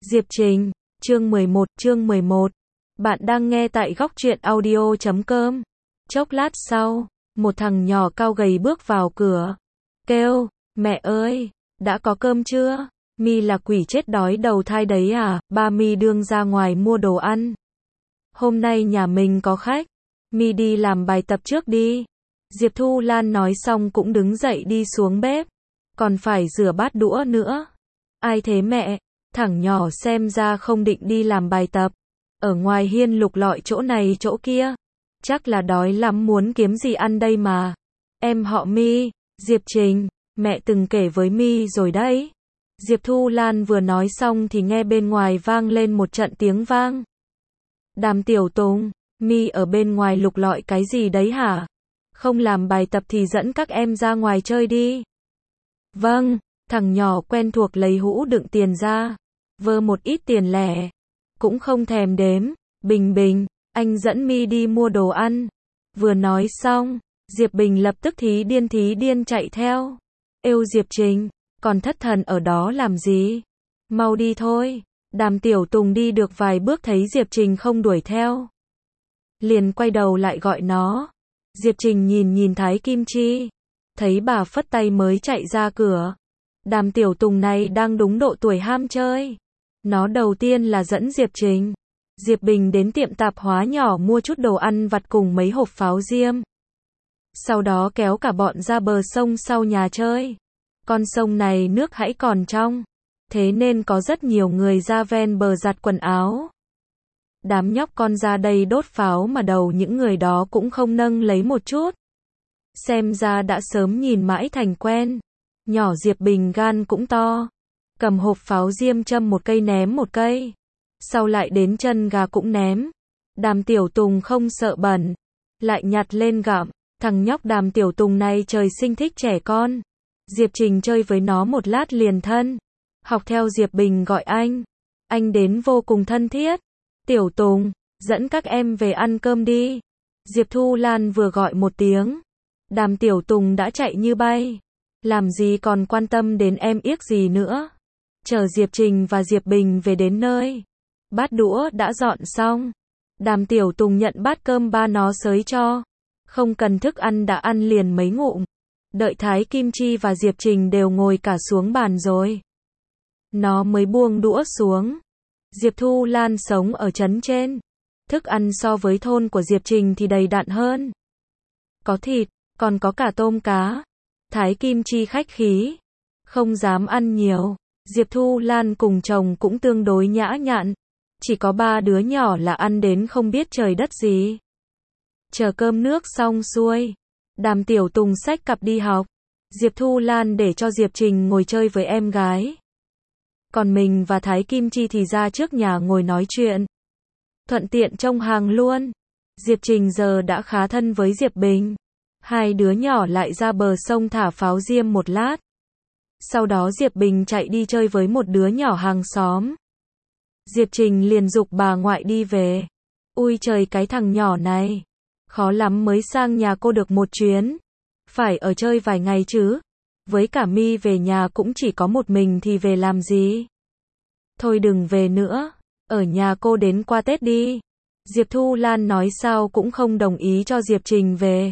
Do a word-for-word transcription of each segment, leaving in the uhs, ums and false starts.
Diệp Trình, chương mười một, chương mười một. Bạn đang nghe tại góc truyện audio chấm com. Chốc lát sau, một thằng nhỏ cao gầy bước vào cửa. Kêu, mẹ ơi, đã có cơm chưa? Mi là quỷ chết đói đầu thai đấy à? Ba Mi đương ra ngoài mua đồ ăn. Hôm nay nhà mình có khách. Mi đi làm bài tập trước đi. Diệp Thu Lan nói xong cũng đứng dậy đi xuống bếp. Còn phải rửa bát đũa nữa. Ai thế mẹ? Thằng nhỏ xem ra không định đi làm bài tập. Ở ngoài hiên lục lọi chỗ này chỗ kia. Chắc là đói lắm muốn kiếm gì ăn đây mà. Em họ Mi, Diệp Trình, mẹ từng kể với Mi rồi đấy. Diệp Thu Lan vừa nói xong thì nghe bên ngoài vang lên một trận tiếng vang. Đàm Tiểu Tùng, Mi ở bên ngoài lục lọi cái gì đấy hả? Không làm bài tập thì dẫn các em ra ngoài chơi đi. Vâng, thằng nhỏ quen thuộc lấy hũ đựng tiền ra. Vơ một ít tiền lẻ. Cũng không thèm đếm. Bình Bình, anh dẫn Mi đi mua đồ ăn. Vừa nói xong, Diệp Bình lập tức thí điên thí điên chạy theo. Êu Diệp Trình, còn thất thần ở đó làm gì? Mau đi thôi. Đàm Tiểu Tùng đi được vài bước thấy Diệp Trình không đuổi theo. Liền quay đầu lại gọi nó. Diệp Trình nhìn nhìn Thái Kim Chi. Thấy bà phất tay mới chạy ra cửa. Đàm Tiểu Tùng này đang đúng độ tuổi ham chơi. Nó đầu tiên là dẫn Diệp Trình, Diệp Bình đến tiệm tạp hóa nhỏ mua chút đồ ăn vặt cùng mấy hộp pháo diêm. Sau đó kéo cả bọn ra bờ sông sau nhà chơi. Con sông này nước hãy còn trong. Thế nên có rất nhiều người ra ven bờ giặt quần áo. Đám nhóc con ra đây đốt pháo mà đầu những người đó cũng không nâng lấy một chút. Xem ra đã sớm nhìn mãi thành quen. Nhỏ Diệp Bình gan cũng to. Cầm hộp pháo diêm châm một cây ném một cây. Sau lại đến chân gà cũng ném. Đàm Tiểu Tùng không sợ bẩn. Lại nhặt lên gặm. Thằng nhóc Đàm Tiểu Tùng này trời sinh thích trẻ con. Diệp Trình chơi với nó một lát liền thân. Học theo Diệp Bình gọi anh. Anh đến vô cùng thân thiết. Tiểu Tùng, dẫn các em về ăn cơm đi. Diệp Thu Lan vừa gọi một tiếng. Đàm Tiểu Tùng đã chạy như bay. Làm gì còn quan tâm đến em yếc gì nữa. Chờ Diệp Trình và Diệp Bình về đến nơi. Bát đũa đã dọn xong. Đàm Tiểu Tùng nhận bát cơm ba nó xới cho. Không cần thức ăn đã ăn liền mấy ngụm. Đợi Thái Kim Chi và Diệp Trình đều ngồi cả xuống bàn rồi. Nó mới buông đũa xuống. Diệp Thu Lan sống ở trấn trên. Thức ăn so với thôn của Diệp Trình thì đầy đặn hơn. Có thịt, còn có cả tôm cá. Thái Kim Chi khách khí. Không dám ăn nhiều. Diệp Thu Lan cùng chồng cũng tương đối nhã nhặn. Chỉ có ba đứa nhỏ là ăn đến không biết trời đất gì. Chờ cơm nước xong xuôi. Đàm Tiểu Tùng xách cặp đi học. Diệp Thu Lan để cho Diệp Trình ngồi chơi với em gái. Còn mình và Thái Kim Chi thì ra trước nhà ngồi nói chuyện. Thuận tiện trông hàng luôn. Diệp Trình giờ đã khá thân với Diệp Bình. Hai đứa nhỏ lại ra bờ sông thả pháo diêm một lát. Sau đó Diệp Bình chạy đi chơi với một đứa nhỏ hàng xóm. Diệp Trình liền giục bà ngoại đi về. Ui trời cái thằng nhỏ này. Khó lắm mới sang nhà cô được một chuyến. Phải ở chơi vài ngày chứ. Với cả Mi về nhà cũng chỉ có một mình thì về làm gì. Thôi đừng về nữa. Ở nhà cô đến qua Tết đi. Diệp Thu Lan nói sao cũng không đồng ý cho Diệp Trình về.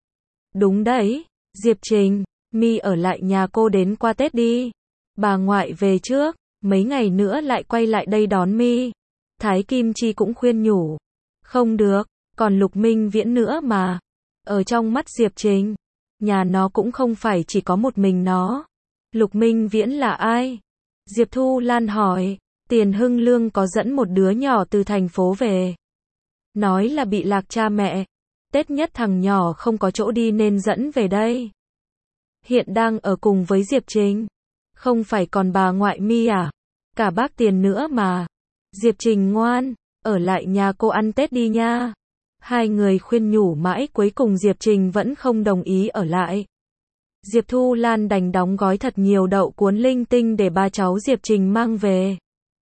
Đúng đấy. Diệp Trình, Mi ở lại nhà cô đến qua Tết đi. Bà ngoại về trước. Mấy ngày nữa lại quay lại đây đón Mi. Thái Kim Chi cũng khuyên nhủ. Không được. Còn Lục Minh Viễn nữa mà. Ở trong mắt Diệp Trình. Nhà nó cũng không phải chỉ có một mình nó. Lục Minh Viễn là ai? Diệp Thu Lan hỏi. Tiền Hưng Lương có dẫn một đứa nhỏ từ thành phố về. Nói là bị lạc cha mẹ. Tết nhất thằng nhỏ không có chỗ đi nên dẫn về đây. Hiện đang ở cùng với Diệp Trình. Không phải còn bà ngoại Mi à? Cả bác Tiền nữa mà. Diệp Trình ngoan. Ở lại nhà cô ăn Tết đi nha. Hai người khuyên nhủ mãi cuối cùng Diệp Trình vẫn không đồng ý ở lại. Diệp Thu Lan đành đóng gói thật nhiều đậu cuốn linh tinh để ba cháu Diệp Trình mang về.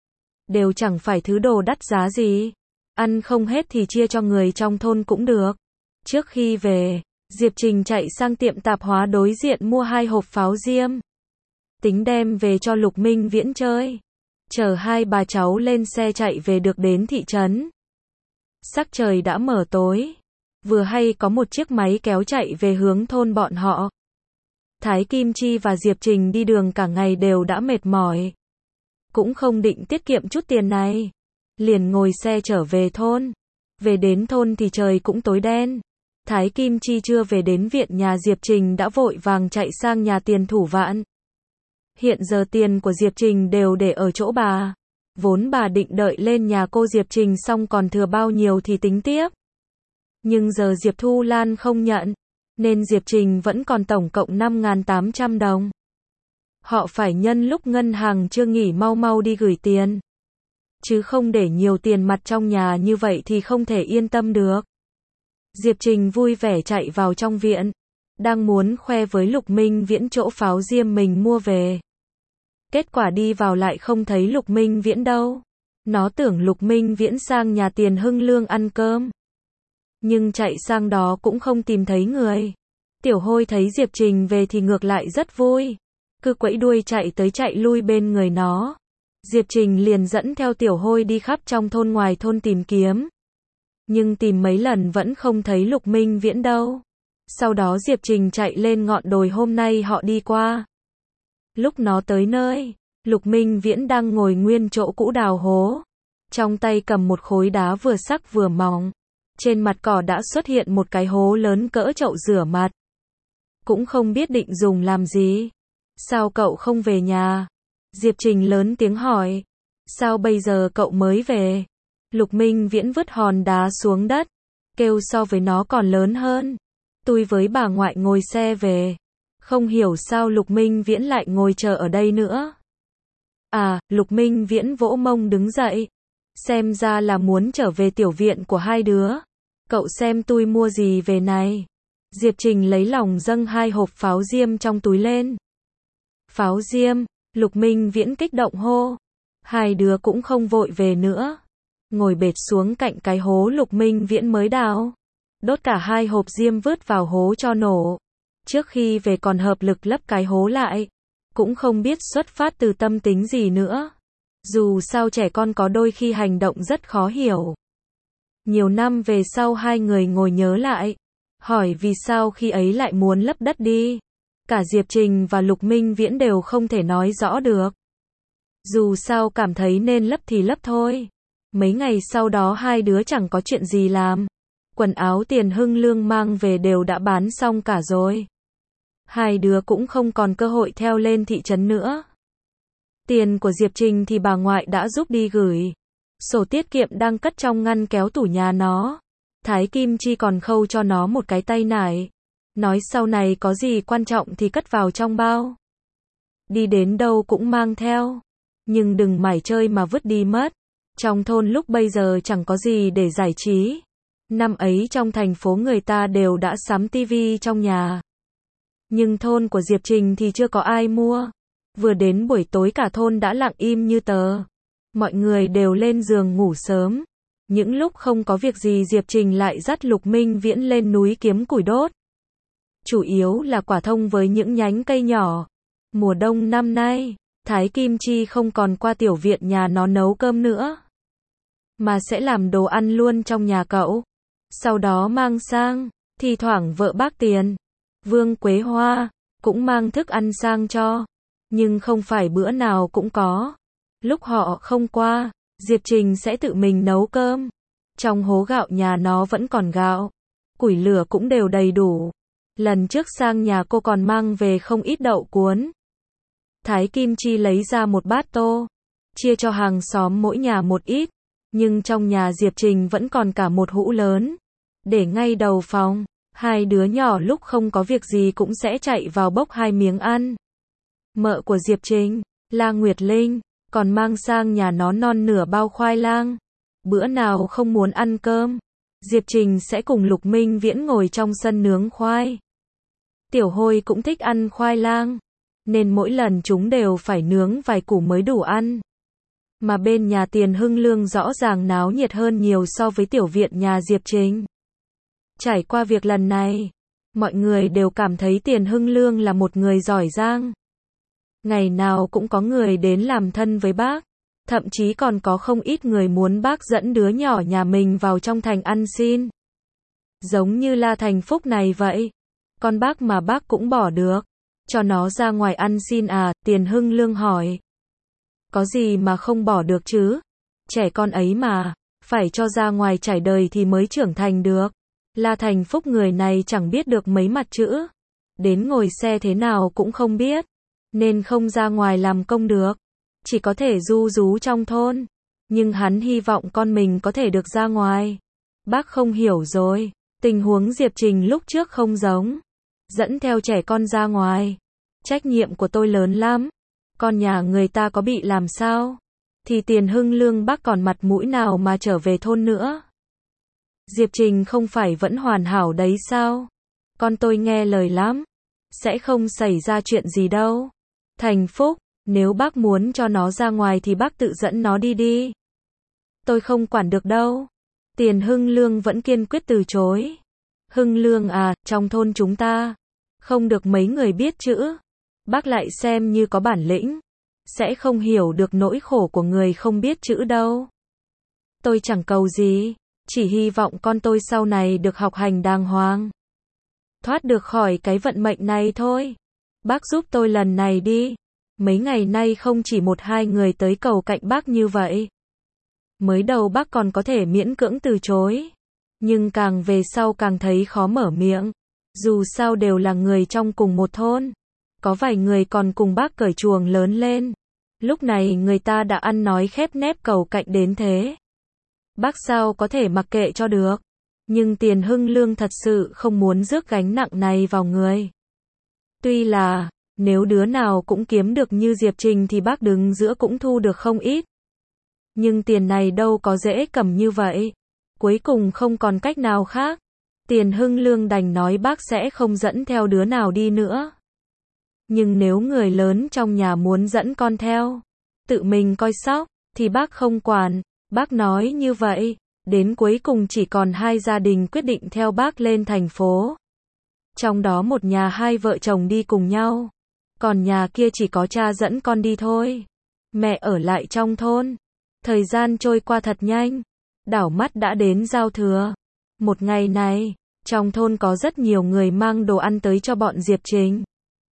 Đều chẳng phải thứ đồ đắt giá gì. Ăn không hết thì chia cho người trong thôn cũng được. Trước khi về, Diệp Trình chạy sang tiệm tạp hóa đối diện mua hai hộp pháo diêm. Tính đem về cho Lục Minh Viễn chơi. Chờ hai bà cháu lên xe chạy về được đến thị trấn. Sắc trời đã mờ tối. Vừa hay có một chiếc máy kéo chạy về hướng thôn bọn họ. Thái Kim Chi và Diệp Trình đi đường cả ngày đều đã mệt mỏi. Cũng không định tiết kiệm chút tiền này. Liền ngồi xe trở về thôn. Về đến thôn thì trời cũng tối đen. Thái Kim Chi chưa về đến viện nhà Diệp Trình đã vội vàng chạy sang nhà Tiền Thủ Vạn. Hiện giờ tiền của Diệp Trình đều để ở chỗ bà. Vốn bà định đợi lên nhà cô Diệp Trình xong còn thừa bao nhiêu thì tính tiếp. Nhưng giờ Diệp Thu Lan không nhận. Nên Diệp Trình vẫn còn tổng cộng năm nghìn tám trăm đồng. Họ phải nhân lúc ngân hàng chưa nghỉ mau mau đi gửi tiền. Chứ không để nhiều tiền mặt trong nhà như vậy thì không thể yên tâm được. Diệp Trình vui vẻ chạy vào trong viện. Đang muốn khoe với Lục Minh Viễn chỗ pháo diêm mình mua về. Kết quả đi vào lại không thấy Lục Minh Viễn đâu. Nó tưởng Lục Minh Viễn sang nhà Tiền Hưng Lương ăn cơm. Nhưng chạy sang đó cũng không tìm thấy người. Tiểu Hôi thấy Diệp Trình về thì ngược lại rất vui. Cứ quẫy đuôi chạy tới chạy lui bên người nó. Diệp Trình liền dẫn theo Tiểu Hôi đi khắp trong thôn ngoài thôn tìm kiếm. Nhưng tìm mấy lần vẫn không thấy Lục Minh Viễn đâu. Sau đó Diệp Trình chạy lên ngọn đồi hôm nay họ đi qua. Lúc nó tới nơi, Lục Minh Viễn đang ngồi nguyên chỗ cũ đào hố. Trong tay cầm một khối đá vừa sắc vừa mỏng. Trên mặt cỏ đã xuất hiện một cái hố lớn cỡ chậu rửa mặt. Cũng không biết định dùng làm gì. Sao cậu không về nhà? Diệp Trình lớn tiếng hỏi. Sao bây giờ cậu mới về? Lục Minh Viễn vứt hòn đá xuống đất. Kêu so với nó còn lớn hơn. Tôi với bà ngoại ngồi xe về. Không hiểu sao Lục Minh Viễn lại ngồi chờ ở đây nữa. À, Lục Minh Viễn vỗ mông đứng dậy. Xem ra là muốn trở về tiểu viện của hai đứa. Cậu xem tôi mua gì về này. Diệp Trình lấy lòng dâng hai hộp pháo diêm trong túi lên. Pháo diêm, Lục Minh Viễn kích động hô. Hai đứa cũng không vội về nữa. Ngồi bệt xuống cạnh cái hố Lục Minh Viễn mới đào. Đốt cả hai hộp diêm vứt vào hố cho nổ. Trước khi về còn hợp lực lấp cái hố lại. Cũng không biết xuất phát từ tâm tính gì nữa. Dù sao trẻ con có đôi khi hành động rất khó hiểu. Nhiều năm về sau hai người ngồi nhớ lại. Hỏi vì sao khi ấy lại muốn lấp đất đi. Cả Diệp Trình và Lục Minh Viễn đều không thể nói rõ được. Dù sao cảm thấy nên lấp thì lấp thôi. Mấy ngày sau đó hai đứa chẳng có chuyện gì làm. Quần áo Tiền Hưng Lương mang về đều đã bán xong cả rồi. Hai đứa cũng không còn cơ hội theo lên thị trấn nữa. Tiền của Diệp Trình thì bà ngoại đã giúp đi gửi. Sổ tiết kiệm đang cất trong ngăn kéo tủ nhà nó. Thái Kim Chi còn khâu cho nó một cái tay nải. Nói sau này có gì quan trọng thì cất vào trong bao. Đi đến đâu cũng mang theo. Nhưng đừng mải chơi mà vứt đi mất. Trong thôn lúc bây giờ chẳng có gì để giải trí. Năm ấy trong thành phố người ta đều đã sắm tivi trong nhà. Nhưng thôn của Diệp Trình thì chưa có ai mua. Vừa đến buổi tối cả thôn đã lặng im như tờ. Mọi người đều lên giường ngủ sớm. Những lúc không có việc gì Diệp Trình lại dắt Lục Minh Viễn lên núi kiếm củi đốt. Chủ yếu là quả thông với những nhánh cây nhỏ. Mùa đông năm nay, Thái Kim Chi không còn qua tiểu viện nhà nó nấu cơm nữa. Mà sẽ làm đồ ăn luôn trong nhà cậu. Sau đó mang sang, thi thoảng vợ bác Tiền, Vương Quế Hoa, cũng mang thức ăn sang cho. Nhưng không phải bữa nào cũng có. Lúc họ không qua, Diệp Trình sẽ tự mình nấu cơm. Trong hố gạo nhà nó vẫn còn gạo. Củi lửa cũng đều đầy đủ. Lần trước sang nhà cô còn mang về không ít đậu cuốn. Thái Kim Chi lấy ra một bát tô. Chia cho hàng xóm mỗi nhà một ít. Nhưng trong nhà Diệp Trình vẫn còn cả một hũ lớn. Để ngay đầu phòng. Hai đứa nhỏ lúc không có việc gì cũng sẽ chạy vào bốc hai miếng ăn. Mợ của Diệp Trình, La Nguyệt Linh, còn mang sang nhà nó non nửa bao khoai lang. Bữa nào không muốn ăn cơm, Diệp Trình sẽ cùng Lục Minh Viễn ngồi trong sân nướng khoai. Tiểu Hôi cũng thích ăn khoai lang, nên mỗi lần chúng đều phải nướng vài củ mới đủ ăn. Mà bên nhà Tiền Hưng Lương rõ ràng náo nhiệt hơn nhiều so với tiểu viện nhà Diệp Trình. Trải qua việc lần này, mọi người đều cảm thấy Tiền Hưng Lương là một người giỏi giang. Ngày nào cũng có người đến làm thân với bác. Thậm chí còn có không ít người muốn bác dẫn đứa nhỏ nhà mình vào trong thành ăn xin. Giống như La Thành Phúc này vậy. Con bác mà bác cũng bỏ được. Cho nó ra ngoài ăn xin à, Tiền Hưng Lương hỏi. Có gì mà không bỏ được chứ? Trẻ con ấy mà, phải cho ra ngoài trải đời thì mới trưởng thành được. La Thành Phúc người này chẳng biết được mấy mặt chữ. Đến ngồi xe thế nào cũng không biết. Nên không ra ngoài làm công được. Chỉ có thể ru rú trong thôn. Nhưng hắn hy vọng con mình có thể được ra ngoài. Bác không hiểu rồi. Tình huống Diệp Trình lúc trước không giống. Dẫn theo trẻ con ra ngoài. Trách nhiệm của tôi lớn lắm. Con nhà người ta có bị làm sao? Thì Tiền Hưng Lương bác còn mặt mũi nào mà trở về thôn nữa? Diệp Trình không phải vẫn hoàn hảo đấy sao? Con tôi nghe lời lắm. Sẽ không xảy ra chuyện gì đâu. Thành Phúc, nếu bác muốn cho nó ra ngoài thì bác tự dẫn nó đi đi. Tôi không quản được đâu. Tiền Hưng Lương vẫn kiên quyết từ chối. Hưng Lương à, trong thôn chúng ta, không được mấy người biết chữ. Bác lại xem như có bản lĩnh. Sẽ không hiểu được nỗi khổ của người không biết chữ đâu. Tôi chẳng cầu gì. Chỉ hy vọng con tôi sau này được học hành đàng hoàng. Thoát được khỏi cái vận mệnh này thôi. Bác giúp tôi lần này đi. Mấy ngày nay không chỉ một hai người tới cầu cạnh bác như vậy. Mới đầu bác còn có thể miễn cưỡng từ chối. Nhưng càng về sau càng thấy khó mở miệng. Dù sao đều là người trong cùng một thôn. Có vài người còn cùng bác cởi chuồng lớn lên. Lúc này người ta đã ăn nói khép nép cầu cạnh đến thế. Bác sao có thể mặc kệ cho được. Nhưng Tiền Hưng Lương thật sự không muốn rước gánh nặng này vào người. Tuy là, nếu đứa nào cũng kiếm được như Diệp Trình thì bác đứng giữa cũng thu được không ít. Nhưng tiền này đâu có dễ cầm như vậy. Cuối cùng không còn cách nào khác. Tiền Hưng Lương đành nói bác sẽ không dẫn theo đứa nào đi nữa. Nhưng nếu người lớn trong nhà muốn dẫn con theo, tự mình coi sóc, thì bác không quản. Bác nói như vậy, đến cuối cùng chỉ còn hai gia đình quyết định theo bác lên thành phố. Trong đó một nhà hai vợ chồng đi cùng nhau, còn nhà kia chỉ có cha dẫn con đi thôi. Mẹ ở lại trong thôn. Thời gian trôi qua thật nhanh. Đảo mắt đã đến giao thừa. Một ngày này, trong thôn có rất nhiều người mang đồ ăn tới cho bọn Diệp Trình.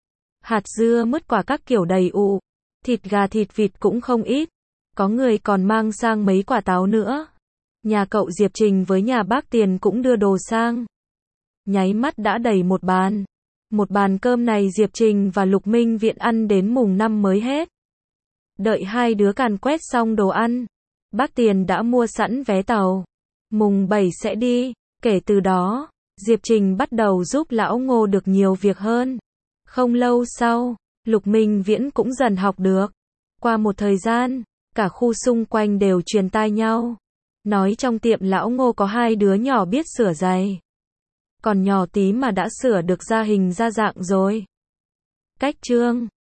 Hạt dưa mứt quả các kiểu đầy ụ. Thịt gà thịt vịt cũng không ít. Có người còn mang sang mấy quả táo nữa. Nhà cậu Diệp Trình với nhà bác Tiền cũng đưa đồ sang. Nháy mắt đã đầy một bàn. Một bàn cơm này Diệp Trình và Lục Minh Viện ăn đến mùng năm mới hết. Đợi hai đứa càn quét xong đồ ăn, bác Tiền đã mua sẵn vé tàu. Mùng bảy sẽ đi. Kể từ đó, Diệp Trình bắt đầu giúp lão Ngô được nhiều việc hơn. Không lâu sau, Lục Minh Viễn cũng dần học được. Qua một thời gian, cả khu xung quanh đều truyền tai nhau. Nói trong tiệm lão Ngô có hai đứa nhỏ biết sửa giày. Còn nhỏ tí mà đã sửa được ra hình ra dạng rồi. Cách chương